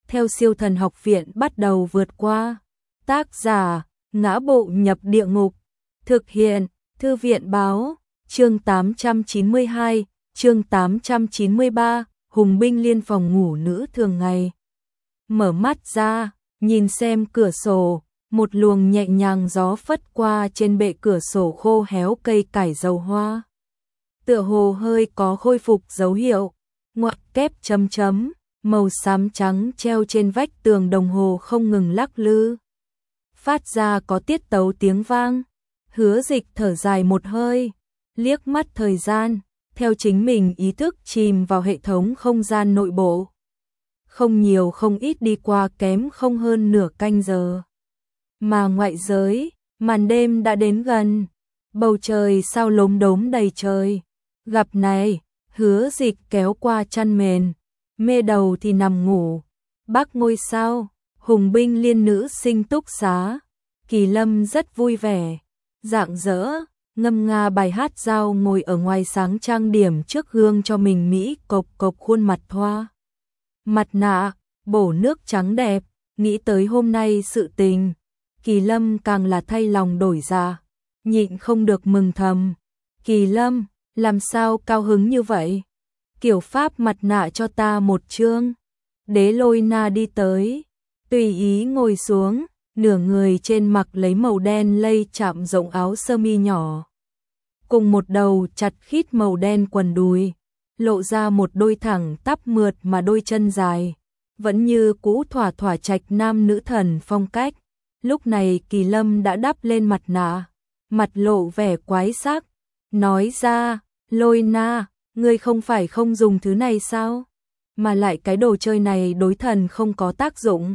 theo Siêu Thần Học Viện bắt đầu vượt qua. Tác giả: Ngã Bộ Nhập Địa Ngục. Thực hiện: Thư viện báo. Chương 892, chương 893, Hùng binh liên phòng ngủ nữ thường ngày. Mở mắt ra, nhìn xem cửa sổ, một luồng nhẹ nhàng gió phất qua trên bệ cửa sổ khô héo cây cải dầu hoa. Tựa hồ hơi có khôi phục dấu hiệu, ngoặc kép chấm chấm, màu xám trắng treo trên vách tường đồng hồ không ngừng lắc lư. Phát ra có tiết tấu tiếng vang. Hứa Dịch thở dài một hơi, liếc mắt thời gian, theo chính mình ý thức chìm vào hệ thống không gian nội bộ. Không nhiều không ít đi qua kém không hơn nửa canh giờ. Mà ngoại giới, màn đêm đã đến gần, bầu trời sao lốm đốm đầy trời. Gặp này, Hứa Dịch kéo qua chăn mền, mê đầu thì nằm ngủ. Bác ngôi sao, Hùng binh liên nữ sinh túc xá. Kỳ Lâm rất vui vẻ, rạng rỡ, ngâm nga bài hát giao ngồi ở ngoài sáng trang điểm trước gương cho mình mỹ cộc cộc khuôn mặt thoa. Mặt nạ, bổ nước trắng đẹp, nghĩ tới hôm nay sự tình. Kỳ Lâm càng là thay lòng đổi dạ, nhịn không được mừng thầm. Kỳ Lâm, làm sao cao hứng như vậy? Kiểu pháp mặt nạ cho ta một chương. Đế Lôi Na đi tới, tùy ý ngồi xuống, nửa người trên mặc lấy màu đen lây chạm rộng áo sơ mi nhỏ. Cùng một đầu chặt khít màu đen quần đùi, lộ ra một đôi thẳng tắp mượt mà đôi chân dài. Vẫn như cũ thỏa thỏa trạch nam nữ thần phong cách. Lúc này Kỳ Lâm đã đắp lên mặt nạ, mặt lộ vẻ quái sắc, nói ra, Lôi Na, ngươi không phải không dùng thứ này sao? Mà lại cái đồ chơi này đối thần không có tác dụng.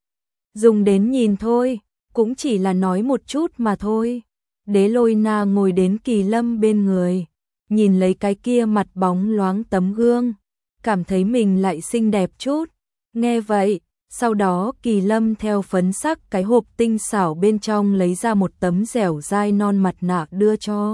Dùng đến nhìn thôi, cũng chỉ là nói một chút mà thôi. Đế Lôi Na ngồi đến Kỳ Lâm bên người, nhìn lấy cái kia mặt bóng loáng tấm gương, cảm thấy mình lại xinh đẹp chút. Nghe vậy, sau đó Kỳ Lâm theo phấn sắc cái hộp tinh xảo bên trong lấy ra một tấm dẻo dai non mặt nạ đưa cho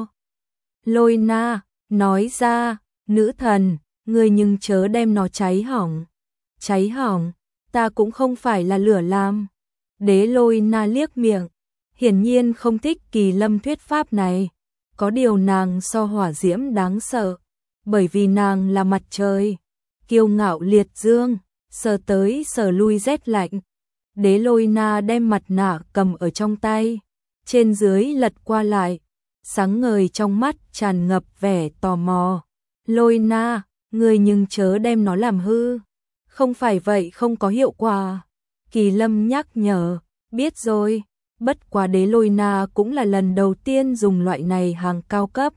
Lôi Na, nói ra, nữ thần, ngươi nhưng chớ đem nó cháy hỏng. Cháy hỏng, ta cũng không phải là lửa làm. Đế Lôi Na liếc miệng, hiển nhiên không thích Kỳ Lâm thuyết pháp này. Có điều nàng so hỏa diễm đáng sợ, bởi vì nàng là mặt trời, kiêu ngạo liệt dương, sờ tới sờ lui rét lạnh. Đế Lôi Na đem mặt nạ cầm ở trong tay, trên dưới lật qua lại, sáng ngời trong mắt tràn ngập vẻ tò mò. Lôi Na, ngươi nhưng chớ đem nó làm hư, không phải vậy không có hiệu quả. Kỳ Lâm nhắc nhở, biết rồi, bất quá Đế Lôi Na cũng là lần đầu tiên dùng loại này hàng cao cấp.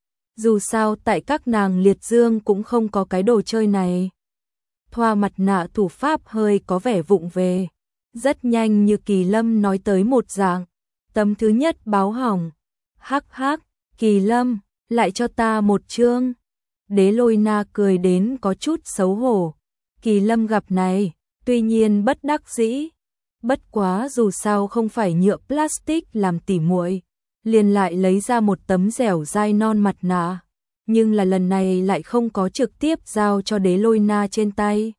Dù sao tại các nàng liệt dương cũng không có cái đồ chơi này. Thoa mặt nạ thủ pháp hơi có vẻ vụng về. Rất nhanh như Kỳ Lâm nói tới một dạng. Tấm thứ nhất báo hỏng. Hắc hắc, Kỳ Lâm, lại cho ta một chương. Đế Lôi Na cười đến có chút xấu hổ. Kỳ Lâm gặp này, tuy nhiên bất đắc dĩ. Bất quá dù sao không phải nhựa plastic làm tỉ muội, liền lại lấy ra một tấm dẻo dai non mặt nạ. Nhưng là lần này lại không có trực tiếp giao cho Đế Lôi Na trên tay.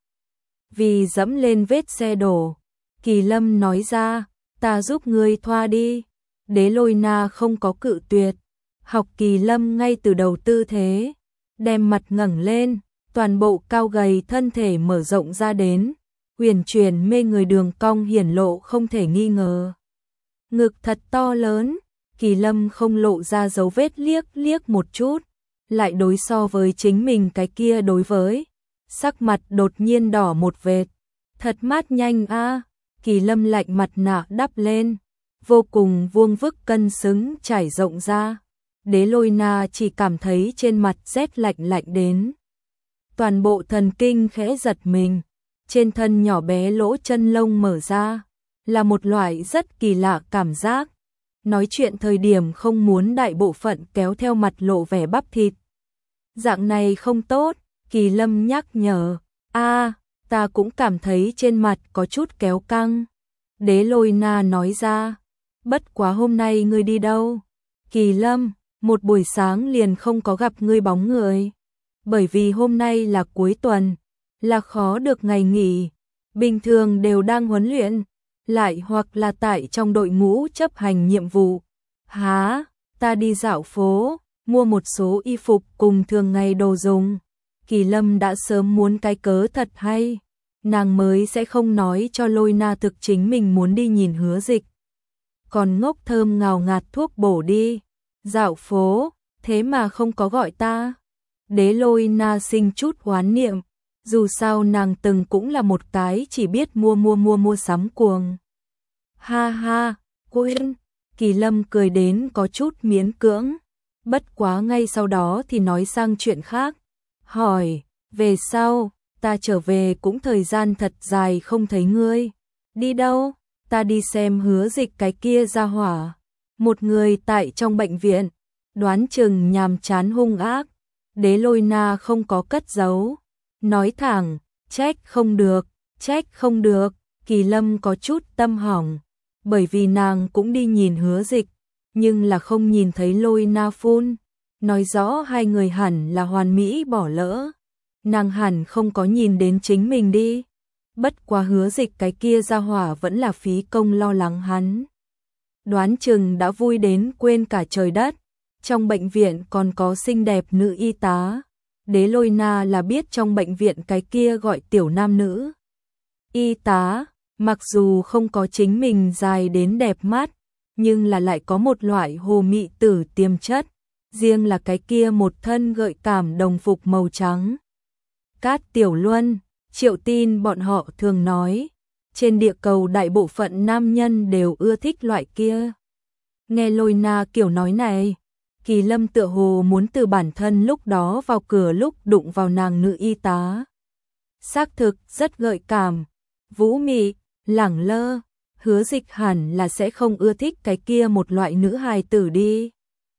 Vì dẫm lên vết xe đổ, Kỳ Lâm nói ra, ta giúp ngươi thoa đi. Đế Lôi Na không có cự tuyệt, học Kỳ Lâm ngay từ đầu tư thế, đem mặt ngẩng lên, toàn bộ cao gầy thân thể mở rộng ra đến, huyền chuyển mê người đường cong hiển lộ không thể nghi ngờ. Ngực thật to lớn, Kỳ Lâm không lộ ra dấu vết liếc một chút, lại đối so với chính mình cái kia đối với, sắc mặt đột nhiên đỏ một vệt. Thật mát nhanh a. Kỳ Lâm lạnh mặt nạ đắp lên, vô cùng vuông vức cân xứng trải rộng ra. Đế Lôi Na chỉ cảm thấy trên mặt rét lạnh lạnh đến. Toàn bộ thần kinh khẽ giật mình, trên thân nhỏ bé lỗ chân lông mở ra, là một loại rất kỳ lạ cảm giác. Nói chuyện thời điểm không muốn đại bộ phận kéo theo mặt lộ vẻ bắp thịt. Dạng này không tốt, Kỳ Lâm nhắc nhở, ta cũng cảm thấy trên mặt có chút kéo căng. Đế Lôi Na nói ra, bất quá hôm nay ngươi đi đâu? Kỳ Lâm, một buổi sáng liền không có gặp ngươi bóng người. Bởi vì hôm nay là cuối tuần, là khó được ngày nghỉ. bình thường đều đang huấn luyện, lại hoặc là tại trong đội ngũ chấp hành nhiệm vụ. Hả, ta đi dạo phố, mua một số y phục cùng thường ngày đồ dùng. Kỳ Lâm đã sớm muốn cái cớ thật hay, nàng mới sẽ không nói cho Lôi Na thực chính mình muốn đi nhìn Hứa Dịch. Còn ngốc thơm ngào ngạt thuốc bổ đi, dạo phố, thế mà không có gọi ta. Đế Lôi Na sinh chút oán niệm, dù sao nàng từng cũng là một cái chỉ biết mua sắm cuồng. Ha ha, quên, Kỳ Lâm cười đến có chút miễn cưỡng, bất quá ngay sau đó thì nói sang chuyện khác, hỏi, về sau, ta trở về cũng thời gian thật dài không thấy ngươi, đi đâu? Ta đi xem Hứa Dịch cái kia ra hỏa, một người tại trong bệnh viện, đoán chừng nhàm chán hung ác. Đế Lôi Na không có cất giấu, nói thẳng, trách không được, Kỳ Lâm có chút tâm hỏng, bởi vì nàng cũng đi nhìn Hứa Dịch, nhưng là không nhìn thấy Lôi Na phun, nói rõ hai người hẳn là hoàn mỹ bỏ lỡ, nàng hẳn không có nhìn đến chính mình đi. Bất quá Hứa Dịch cái kia ra hỏa vẫn là phí công lo lắng hắn. Đoán chừng đã vui đến quên cả trời đất, trong bệnh viện còn có xinh đẹp nữ y tá. Đế Lôi Na là biết trong bệnh viện cái kia gọi tiểu nam nữ y tá, mặc dù không có chính mình dài đến đẹp mắt, nhưng là lại có một loại hồ mị tử tiềm chất, riêng là cái kia một thân gợi cảm đồng phục màu trắng. Cát Tiểu Luân, Triệu Tin bọn họ thường nói, trên địa cầu đại bộ phận nam nhân đều ưa thích loại kia. Nghe Lôi Na kiểu nói này, Kỳ Lâm tựa hồ muốn từ bản thân lúc đó vào cửa lúc đụng vào nàng nữ y tá. Xác thực rất gợi cảm, vũ mị, lẳng lơ, Hứa Dịch hẳn là sẽ không ưa thích cái kia một loại nữ hài tử đi.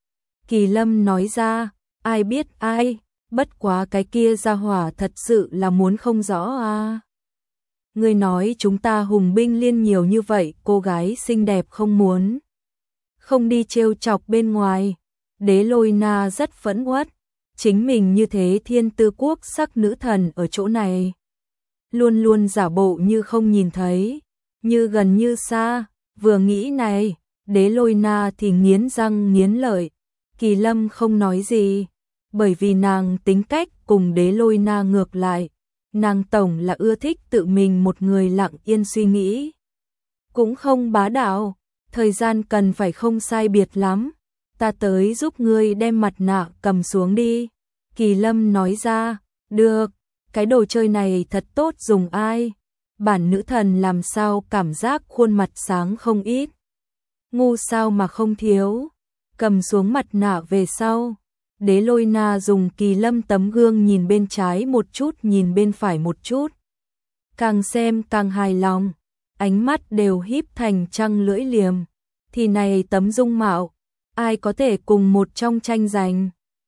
Kỳ Lâm nói ra, ai biết ai, bất quá cái kia ra hỏa thật sự là muốn không rõ à. Ngươi nói chúng ta hùng binh liên nhiều như vậy, cô gái xinh đẹp không muốn. Không đi trêu chọc bên ngoài. Đế Lôi Na rất phẫn uất, chính mình như thế thiên tư quốc sắc nữ thần ở chỗ này. Luôn luôn giả bộ như không nhìn thấy, như gần như xa, vừa nghĩ này, Đế Lôi Na thì nghiến răng nghiến lợi. Kỳ Lâm không nói gì, bởi vì nàng tính cách cùng Đế Lôi Na ngược lại, nàng tổng là ưa thích tự mình một người lặng yên suy nghĩ. Cũng không bá đạo, thời gian cần phải không sai biệt lắm. Ta tới giúp ngươi đem mặt nạ cầm xuống đi. Kỳ Lâm nói ra, được, cái đồ chơi này thật tốt dùng ai. Bản nữ thần làm sao cảm giác khuôn mặt sáng không ít. Ngu sao mà không thiếu. Cầm xuống mặt nạ về sau. Đế Lôi Na dùng Kỳ Lâm tấm gương nhìn bên trái một chút nhìn bên phải một chút. Càng xem càng hài lòng. Ánh mắt đều híp thành trăng lưỡi liềm. Thì này tấm dung mạo. Ai có thể cùng một trong tranh giành.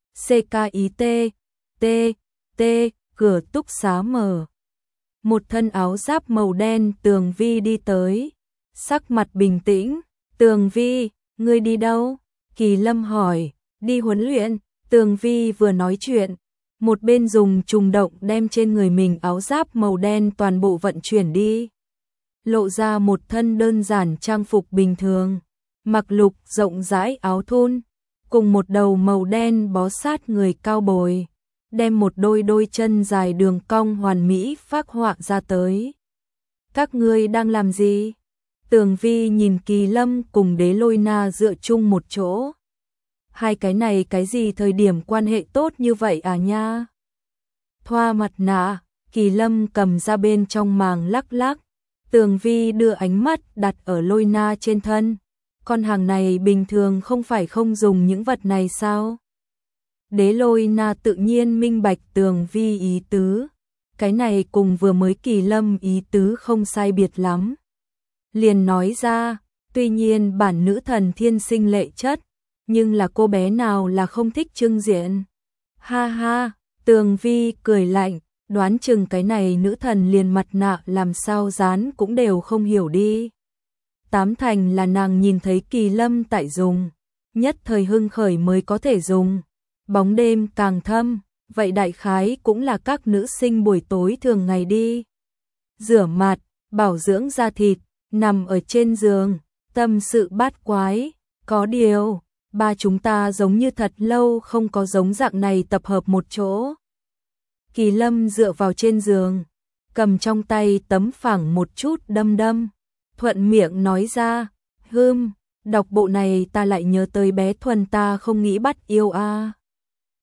CKIT, T, cửa túc xá mở. Một thân áo giáp màu đen Tường Vi đi tới. Sắc mặt bình tĩnh. Tường Vi, ngươi đi đâu? Kỳ Lâm hỏi. Đi huấn luyện. Tường Vi vừa nói chuyện. Một bên dùng trùng động đem trên người mình áo giáp màu đen toàn bộ vận chuyển đi. Lộ ra một thân đơn giản trang phục bình thường. Mặc lục rộng rãi áo thun, cùng một đầu màu đen bó sát người cao bồi, đem một đôi chân dài đường cong hoàn mỹ phác họa ra tới. Các ngươi đang làm gì? Tường Vi nhìn Kỳ Lâm cùng Đế Lôi Na dựa chung một chỗ. Hai cái này cái gì thời điểm quan hệ tốt như vậy à nha? Thoa mặt nạ, Kỳ Lâm cầm ra bên trong màng lắc lắc. Tường Vi đưa ánh mắt đặt ở Lôi Na trên thân. Con hàng này bình thường không phải không dùng những vật này sao? Đế Lôi Na tự nhiên minh bạch Tường Vi ý tứ. Cái này cùng vừa mới Kỳ Lâm ý tứ không sai biệt lắm. Liền nói ra, tuy nhiên bản nữ thần thiên sinh lệ chất, nhưng là cô bé nào là không thích trưng diện. Ha ha, Tường Vi cười lạnh, đoán chừng cái này nữ thần liền mặt nạ làm sao dán cũng đều không hiểu đi. Tám thành là nàng nhìn thấy Kỳ Lâm tại dùng, nhất thời hưng khởi mới có thể dùng. Bóng đêm càng thâm, vậy đại khái cũng là các nữ sinh buổi tối thường ngày đi. rửa mặt, bảo dưỡng da thịt, nằm ở trên giường, tâm sự bát quái, có điều, ba chúng ta giống như thật lâu không có giống dạng này tập hợp một chỗ. Kỳ Lâm dựa vào trên giường, cầm trong tay tấm phẳng một chút đâm đâm, thuận miệng nói ra, đọc bộ này ta lại nhớ tới bé Thuần ta không nghĩ bắt yêu a.